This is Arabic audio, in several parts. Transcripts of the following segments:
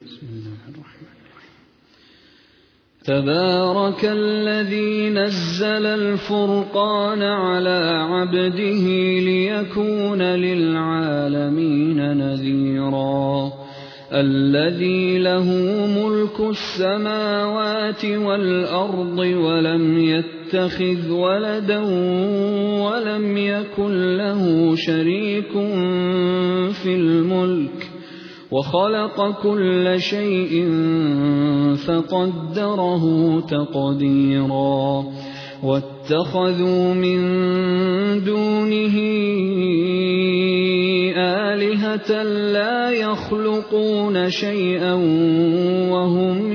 بسم الله الرحمن الرحيم. تبارك الذي نزل الفرقان على عبده ليكون للعالمين نذيرا الذي له ملك السماوات والأرض ولم يتخذ ولدا ولم يكن له شريك في الملك وخلق كل شيء فقدره تقديرا واتخذوا من دونه آلهة لا يخلقون شيئا وهم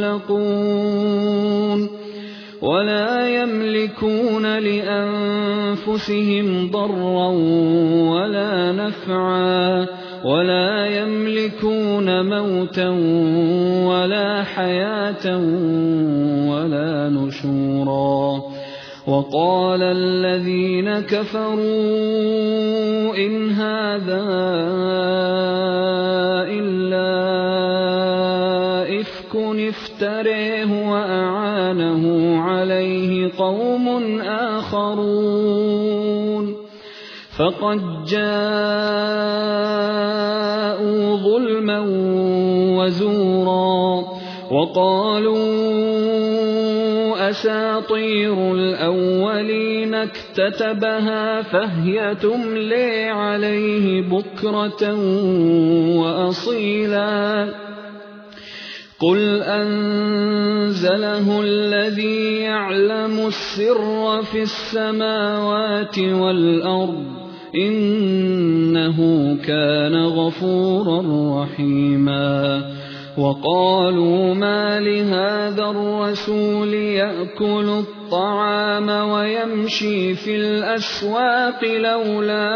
يخلقون ولا يملكون لأنفسهم ضرا ولا نفعا ولا يملكون موتا ولا حياة ولا نشورا وقال الذين كفروا إن هذا إلا إفك افتريه وأعانه عليه قوم آخرون فقد جاءوا ظلما وزورا وقالوا أساطير الأولين اكتتبها فهي تملي عليه بكرة وأصيلا قل أنزله الذي يعلم السر في السماوات والأرض إنه كان غفورا رحيما وقالوا ما لهذا الرسول يأكل الطعام ويمشي في الأسواق لولا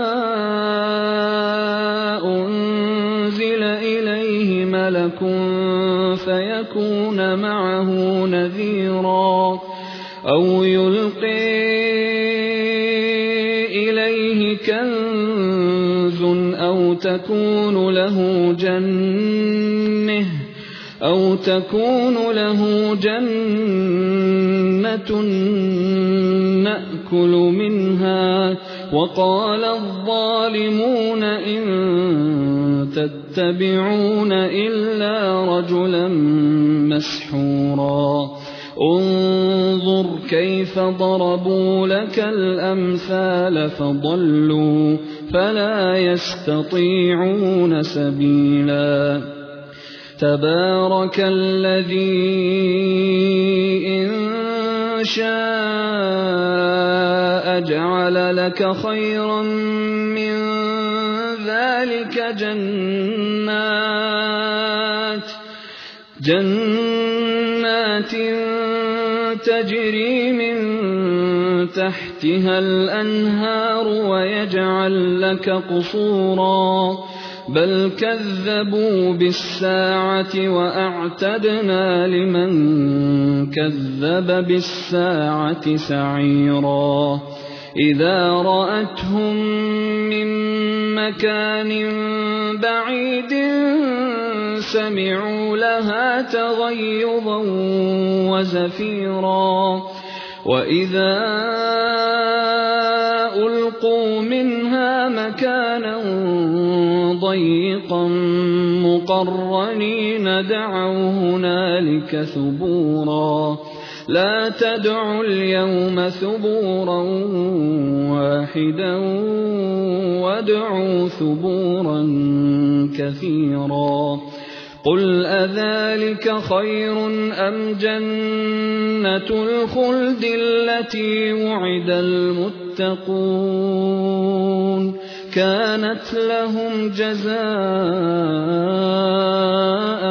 أنزل إليه ملك فيكون معه نذيرا أو يلقي إليه كنز أو تكون له جنة نأكل منها وقال الظالمون إن تتبعون إلا رجلا مسحورا انظر كيف ضربوا لك الأمثال فضلوا فلا يستطيعون سبيلا تبارك الذي إن شاء جعل لك خيرا من ذلك جنات تجري من تحتها الأنهار ويجعل لك قصورا بل كذبوا بالساعة وأعتدنا لمن كذب بالساعة سعيرا إذا رأتهم من مكان بعيد سمعوا لها تغيظا وزفيرا وإذا ألقوا منها مكانا ضيقا مقرنين دعوا هنالك ثبورا لا تدعوا اليوم ثبورا واحدا وادعوا ثبورا كثيرا قل أذلك خير أم جنة الخلد التي وعد المتقون كانت لهم جزاء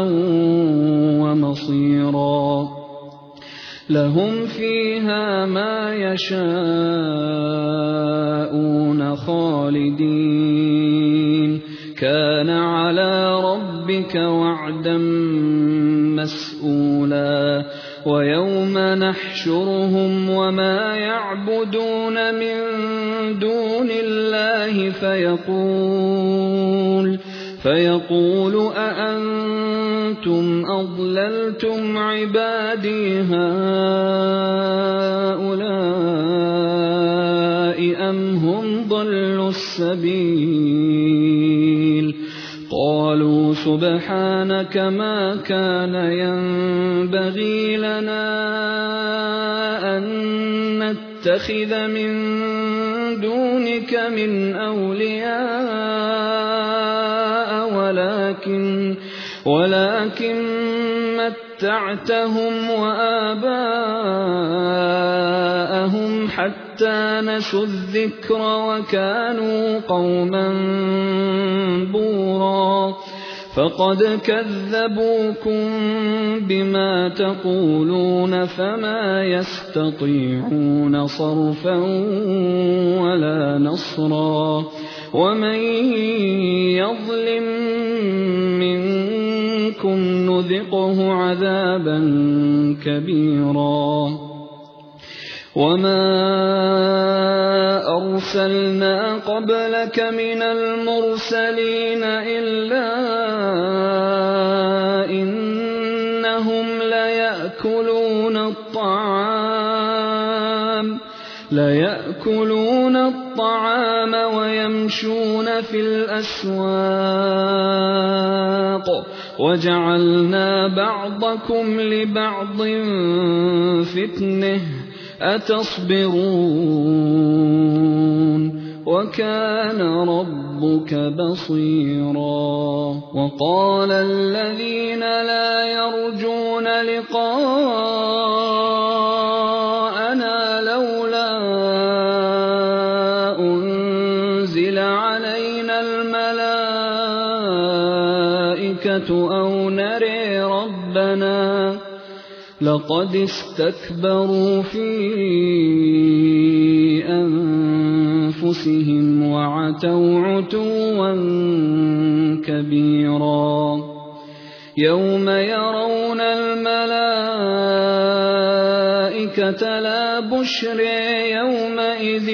ومصيرا لهم فيها ما يشاءون خالدين كان على ربك وعدا مسئولا ويوم نحشرهم وما يعبدون من دون الله فيقول أأنتم أأنتم أضللتم عبادي هؤلاء أم هم ضلوا السبيل قالوا سبحانك ما كان ينبغي لنا أن نتخذ من دونك من أولياء ولكن متعتهم وآباءهم حتى نسوا الذكر وكانوا قوما بورا فقد كذبوكم بما تقولون فما يستطيعون صرفا ولا نصرا ومن يظلم منكم نذقه عذابا كبيرا وما أرسلنا قبلك من المرسلين إلا إنهم ليأكلون الطعام ويمشون في الأسواق وجعلنا بعضكم لبعض فتنة أتصبرون وكان ربك بصيرا وقال الذين لا يرجون لقاءنا لولا أنزل علينا الملائكة أو نري ربنا لقد استكبروا في أنفسهم وعتوا عتوا كبيرا يوم يرون الملائكة لا بشر يومئذ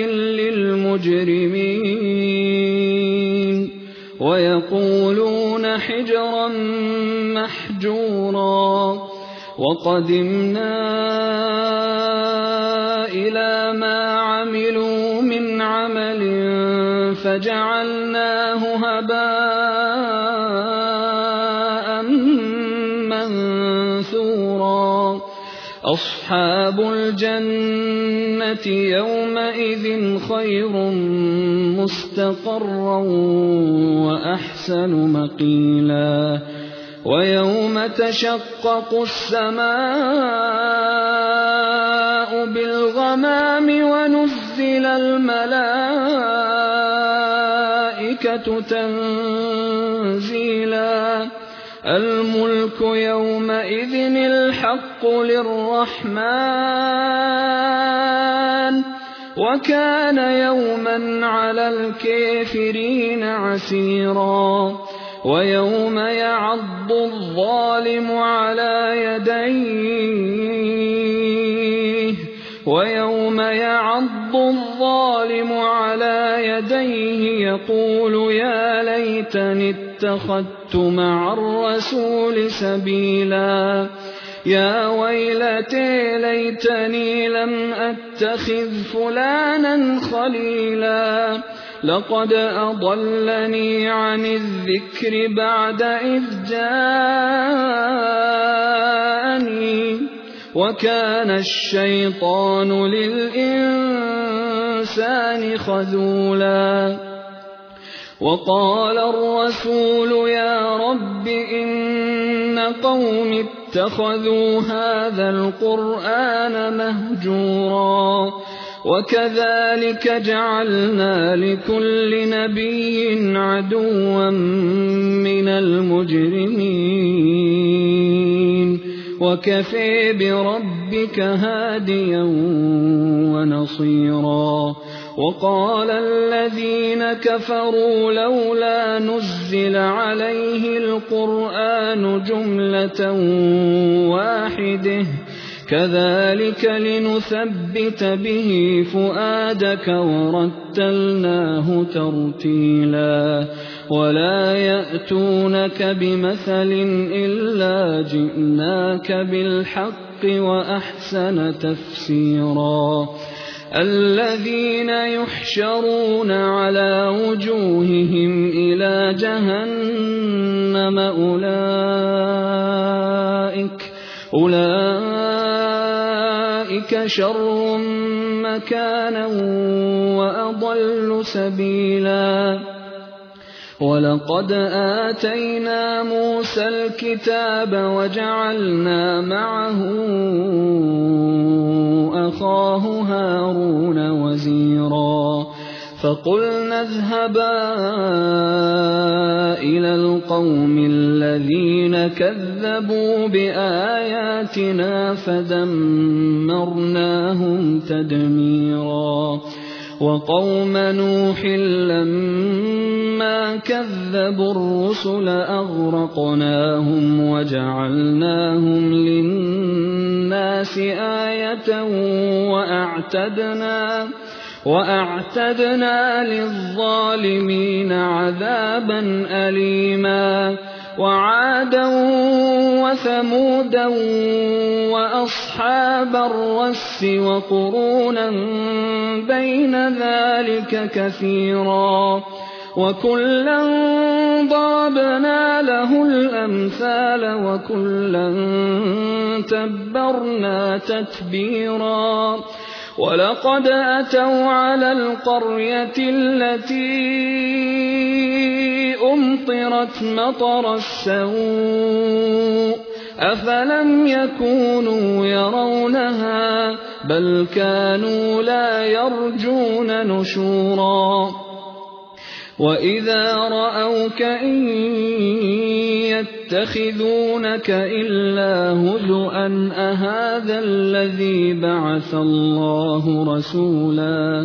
للمجرمين ويقولون حجرا محجورا وقدمنا إلى ما عملوا من عمل فجعلناه هباء منثورا أصحاب الجنة يومئذ خير مستقرا وأحسن مقيلا ويوم تشقق السماء بالغمام ونزل الملائكة تنزيلا الملك يومئذ الحق للرحمن وكان يوما على الكافرين عسيرا ويوم يعض الظالم على يديه يقول يا ليتني اتخذت مع الرسول سبيلا يا ويلتي ليتني لم أتخذ فلانا خليلا لقد أضلني عن الذكر بعد إذ جاءني وكان الشيطان للإنسان خذولا وقال الرسول يا رب إن قوم اتخذوا هذا القرآن مهجورا وكذلك جعلنا لكل نبي عدوا من المجرمين وكفى بربك هاديا ونصيرا وقال الذين كفروا لولا نزل عليه القرآن جملة واحدة كذلك لنثبت به فؤادك ورتلناه ترتيلا ولا يأتونك بمثل إلا جئناك بالحق وأحسن تفسيرا الذين يحشرون على وجوههم إلى جهنم أولئك شر مكانا وأضل سبيلا ولقد آتينا موسى الكتاب وجعلنا معه أخاه هارون وزيرا فقلنا اذهبا إلى القوم الذين كذبوا بآياتنا فدمرناهم تدميرا وقوم نوح لما كذبوا الرسل أغرقناهم وجعلناهم للناس آية وأعتدنا للظالمين عذابا أليما وعادا وثمودا وأصحاب الرس وقرونا بين ذلك كثيرا وكلا ضربنا له الأمثال وكلا تبرنا تتبيرا ولقد أتوا على القرية التي أمطرت مطر السوء أفلم يكونوا يرونها بل كانوا لا يرجون نشورا وإذا رأوك إن يتخذونك إلا هزؤا أهذا الذي بعث الله رسولا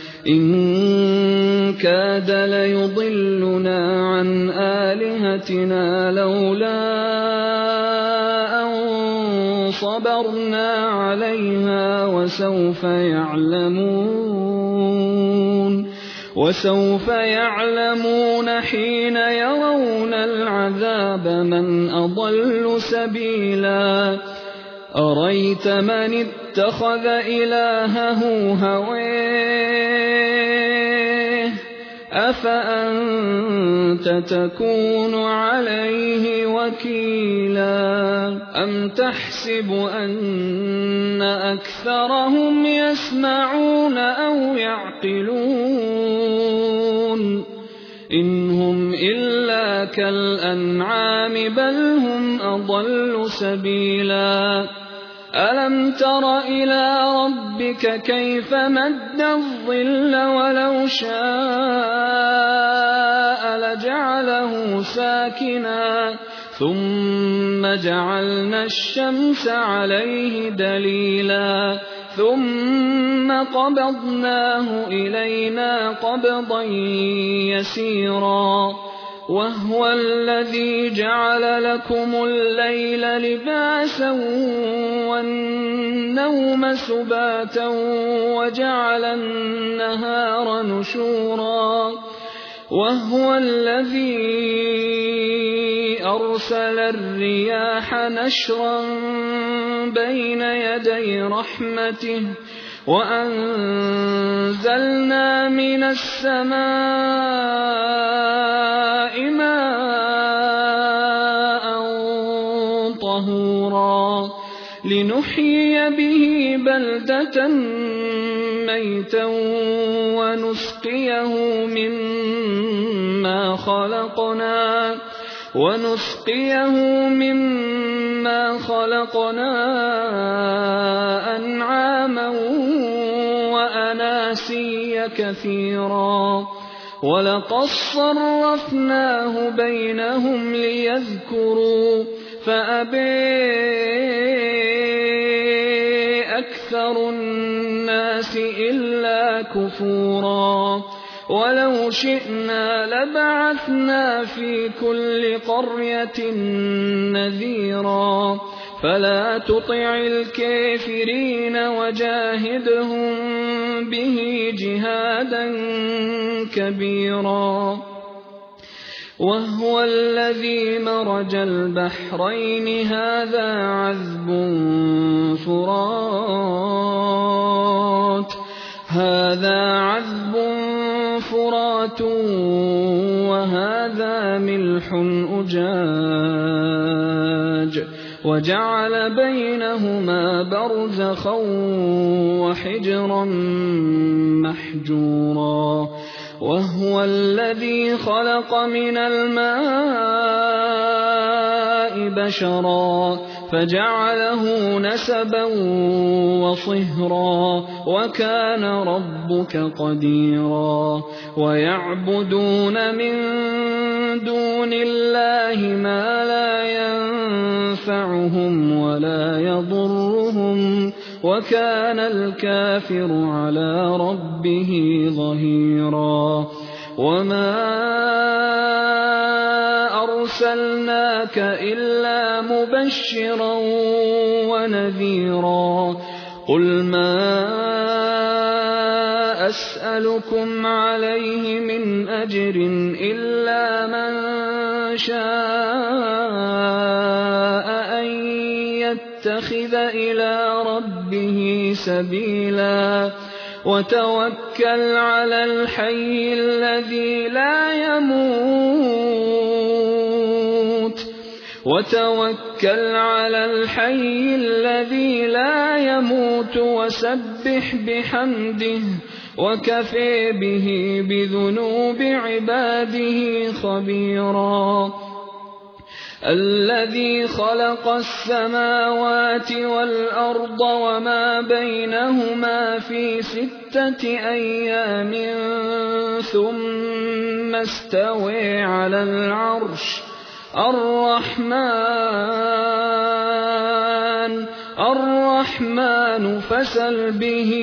إن كاد ليضلنا عن آلهتنا لولا أن صبرنا عليها وسوف يعلمون حين يرون العذاب من أضل سبيلا أريت من اتخذ إلهه هويه أفأنت تكون عليه وكيلا أم تحسب أن أكثرهم يسمعون أو يعقلون إن هم إلا كالأنعام بل هم أضل سبيلا ألم تر إلى ربك كيف مد الظل ولو شاء لجعله ساكنا ثم جعلنا الشمس عليه دليلا ثم قبضناه إلينا قبضا يسيرا وهو الذي جعل لكم الليل لباسا والنوم سباتا وجعل النهار نشورا وهو الذي أرسل الرياح نشرا بين يدي رحمته وأنزلنا من السماء ماء طهورا لنحيي به بلدة ميتا ونسقيه مما خلقنا أنعاما وأناسيا كثيرا ولقد صرفناه بينهم ليذكروا فأبى أكثر الناس إلا كفورا ولو شئنا لبعثنا في كل قرية نذيرا فلا تطع الكافرين وجاهدهم به جهادا كبيرا وهو الذي مرج البحرين هذا عذب فرات وهذا ملح أجاج وجعل بينهما برزخا وحجرا محجورا وهو الذي خلق من الماء بشرا فجعله نسبا وصهرا وكان ربك قديرا ويعبدون من دون الله ما لا ينفعهم ولا يضرهم وكان الكافر على ربه ظهيرا وما أرسلناك إلا مبشرا ونذيرا قل ما أسألكم عليه من أجر إلا من شاء أن يتخذ إلى ربه سبيلا وتوكل على الحي الذي لا يموت وسبح بحمده وكفى به بذنوب عباده خبيرا الذي خلق السماوات والأرض وما بينهما في 6 أيام ثم استوى على العرش الرحمن فاسأل به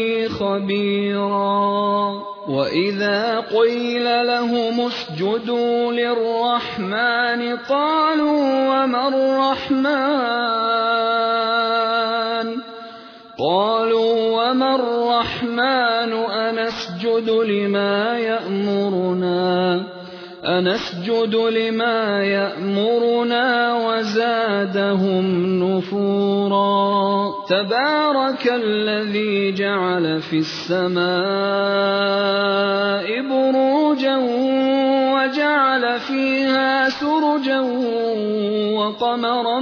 خبيرا وإذا قيل لهم اسجدوا للرحمن قالوا وما الرحمن أنسجد لما يأمرنا وزادهم نفورا تبارك الذي جعل في السماء بروجا وجعل فيها سرجا وقمرا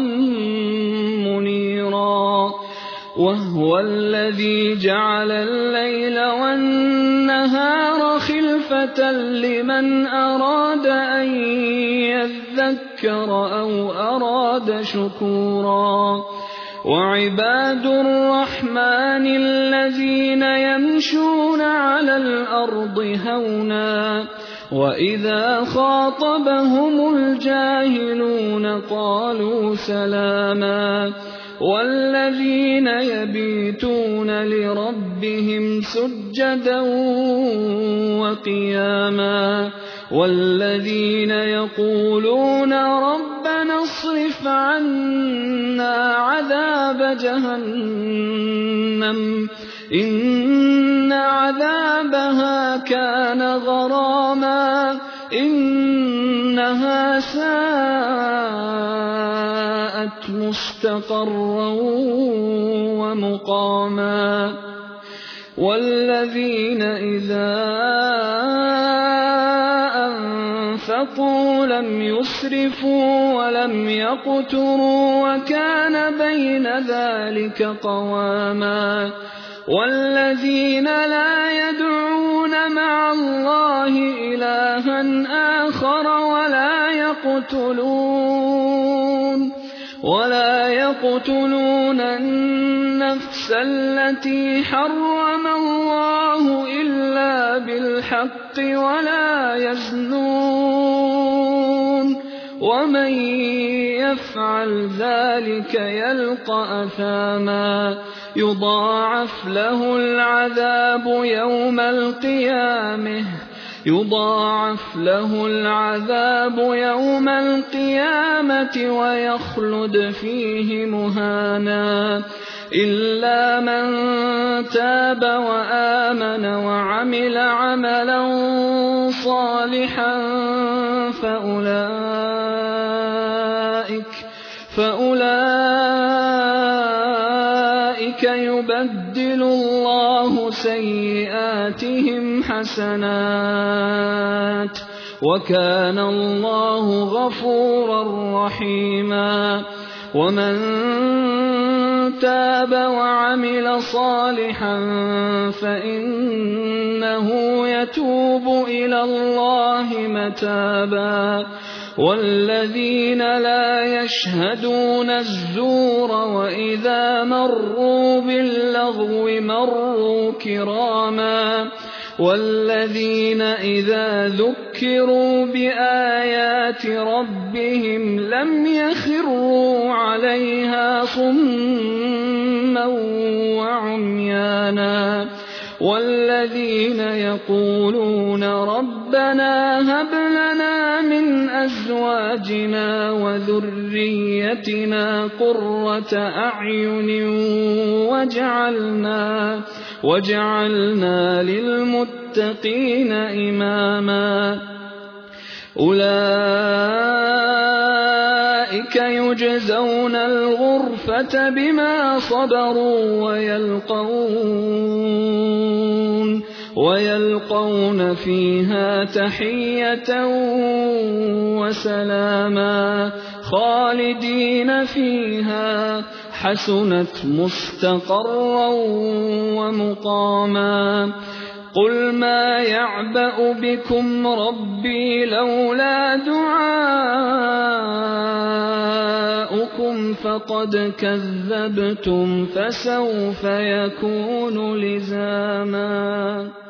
منيرا وهو الذي جعل الليل والنهار خلفة لمن أراد أن يذكر أو أراد شكورا وعباد الرحمن الذين يمشون على الأرض هونا وإذا خاطبهم الجاهلون قالوا سلاما والذين يبيتون لربهم سجدا وقياما والذين يقولون ربنا اصرف عنا عذاب جهنم إن عذابها كان غراما إنها ساءت مستقرا ومقاما والذين إذا أنفقوا لم يسرفوا ولم يقتروا وكان بين ذلك قواما والذين لا يدعون مع الله إلها آخر ولا يقتلون النفس التي حرم الله إلا بالحق ولا يزنون ومن يفعل ذلك يلقى أثاما يضاعف له العذاب يوم القيامة ويخلد فيه مهانا إلا من تاب وآمن وعمل عملا صالحا فأولئك يبدل الله سيئاتهم حسنات وكان الله غفورا رحيما ومن تاب وعمل صالحا فإنه يتوب إلى الله متابا والذين لا يشهدون الزور وإذا مروا باللغو مروا كراما والذين إذا ذكروا بآيات ربهم لم يخروا عليها صما وعميانا والذين يقولون ربنا هب لنا من أزواجنا وذريتنا قرة أعين وجعلنا للمتقين إماما أولئك يجزون الغرفة بما صبروا ويلقون فيها تحية وسلاما خالدين فيها حسنت مستقرا ومقاما قل ما يعبأ بكم ربي لولا دعاؤكم فقد كذبتم فسوف يكون لزاما